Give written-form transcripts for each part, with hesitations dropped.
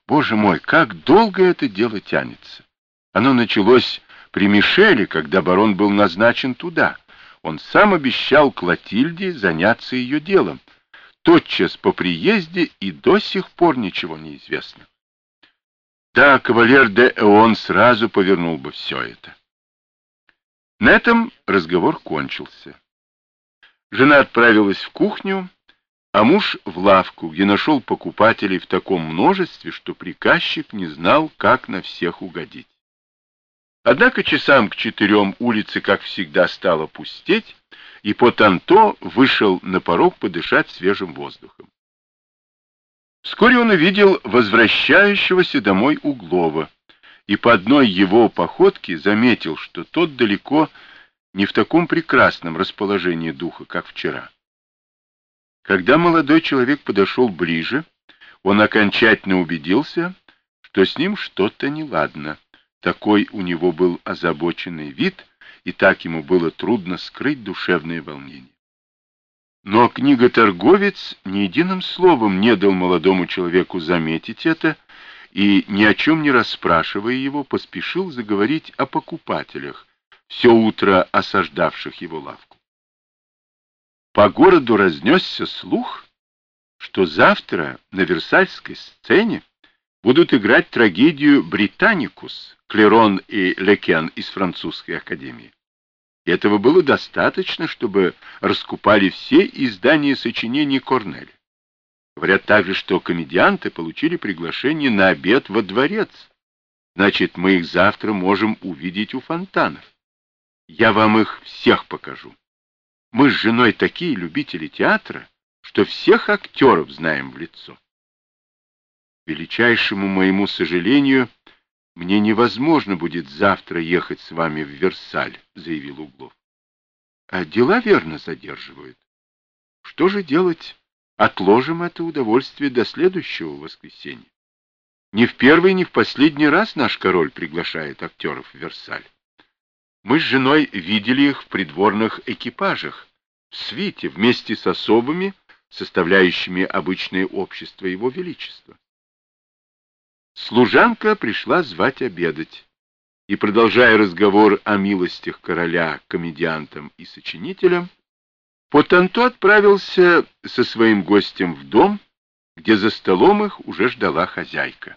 Боже мой, как долго это дело тянется! Оно началось при Мишеле, когда барон был назначен туда. Он сам обещал Клотильде заняться ее делом. Тотчас по приезде и до сих пор ничего не известно. Да, кавалер де Эон сразу повернул бы все это. На этом разговор кончился. Жена отправилась в кухню, а муж в лавку, где нашел покупателей в таком множестве, что приказчик не знал, как на всех угодить. Однако часам к 4 улица, как всегда, стала пустеть, и Потанто вышел на порог подышать свежим воздухом. Вскоре он увидел возвращающегося домой Углова, и по одной его походке заметил, что тот далеко не в таком прекрасном расположении духа, как вчера. Когда молодой человек подошел ближе, он окончательно убедился, что с ним что-то неладно. Такой у него был озабоченный вид, и так ему было трудно скрыть душевное волнение. Но книготорговец ни единым словом не дал молодому человеку заметить это, и, ни о чем не расспрашивая его, поспешил заговорить о покупателях, все утро осаждавших его лавку. По городу разнесся слух, что завтра на Версальской сцене будут играть трагедию «Британикус» Клерон и Лекен из французской академии. Этого было достаточно, чтобы раскупали все издания сочинений Корнеля. Говорят также, что комедианты получили приглашение на обед во дворец. Значит, мы их завтра можем увидеть у фонтанов. Я вам их всех покажу. Мы с женой такие любители театра, что всех актеров знаем в лицо. К величайшему моему сожалению, мне невозможно будет завтра ехать с вами в Версаль, заявил Углов. А дела верно задерживают. Что же делать? Отложим это удовольствие до следующего воскресенья. Ни в первый, ни в последний раз наш король приглашает актеров в Версаль. Мы с женой видели их в придворных экипажах, в свите, вместе с особами, составляющими обычное общество его величества. Служанка пришла звать обедать, и, продолжая разговор о милостях короля комедиантам и сочинителям, Потанто отправился со своим гостем в дом, где за столом их уже ждала хозяйка.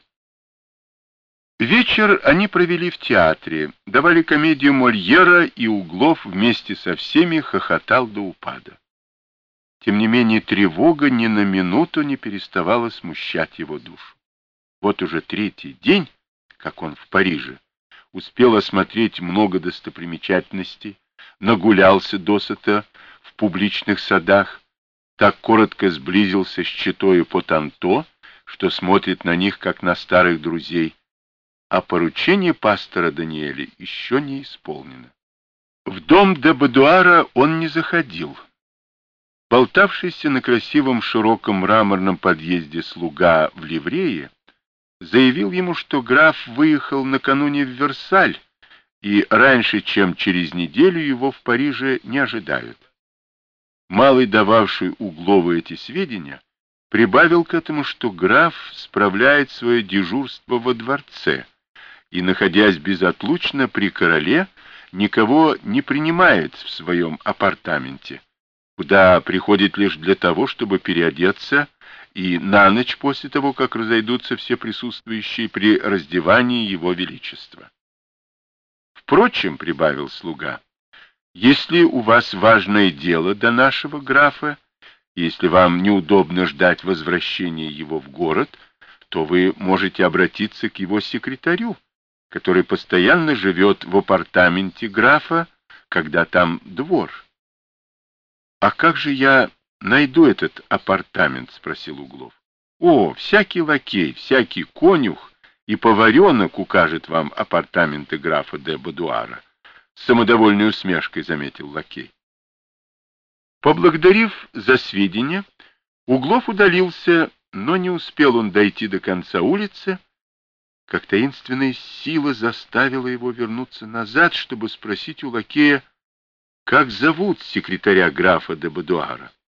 Вечер они провели в театре, давали комедию Мольера, и Углов вместе со всеми хохотал до упада. Тем не менее, тревога ни на минуту не переставала смущать его душу. Вот уже 3-й день, как он в Париже, успел осмотреть много достопримечательностей, нагулялся досыта в публичных садах, так коротко сблизился с четою Потанто, что смотрит на них, как на старых друзей, а поручение пастора Даниэля еще не исполнено. В дом де Бодуара он не заходил. Болтавшийся на красивом широком мраморном подъезде слуга в ливрее заявил ему, что граф выехал накануне в Версаль, и раньше, чем через неделю, его в Париже не ожидают. Малый, дававший Углову эти сведения, прибавил к этому, что граф справляет свое дежурство во дворце и, находясь безотлучно при короле, никого не принимает в своем апартаменте, куда приходит лишь для того, чтобы переодеться, и на ночь после того, как разойдутся все присутствующие при раздевании его величества. Впрочем, прибавил слуга, если у вас важное дело до нашего графа, если вам неудобно ждать возвращения его в город, то вы можете обратиться к его секретарю, который постоянно живет в апартаменте графа, когда там двор. — А как же я найду этот апартамент? — спросил Углов. — О, всякий лакей, всякий конюх и поваренок укажет вам апартаменты графа де Бодуара, — с самодовольной усмешкой заметил лакей. Поблагодарив за сведения, Углов удалился, но не успел он дойти до конца улицы, как таинственная сила заставила его вернуться назад, чтобы спросить у лакея, как зовут секретаря графа де Бодуара.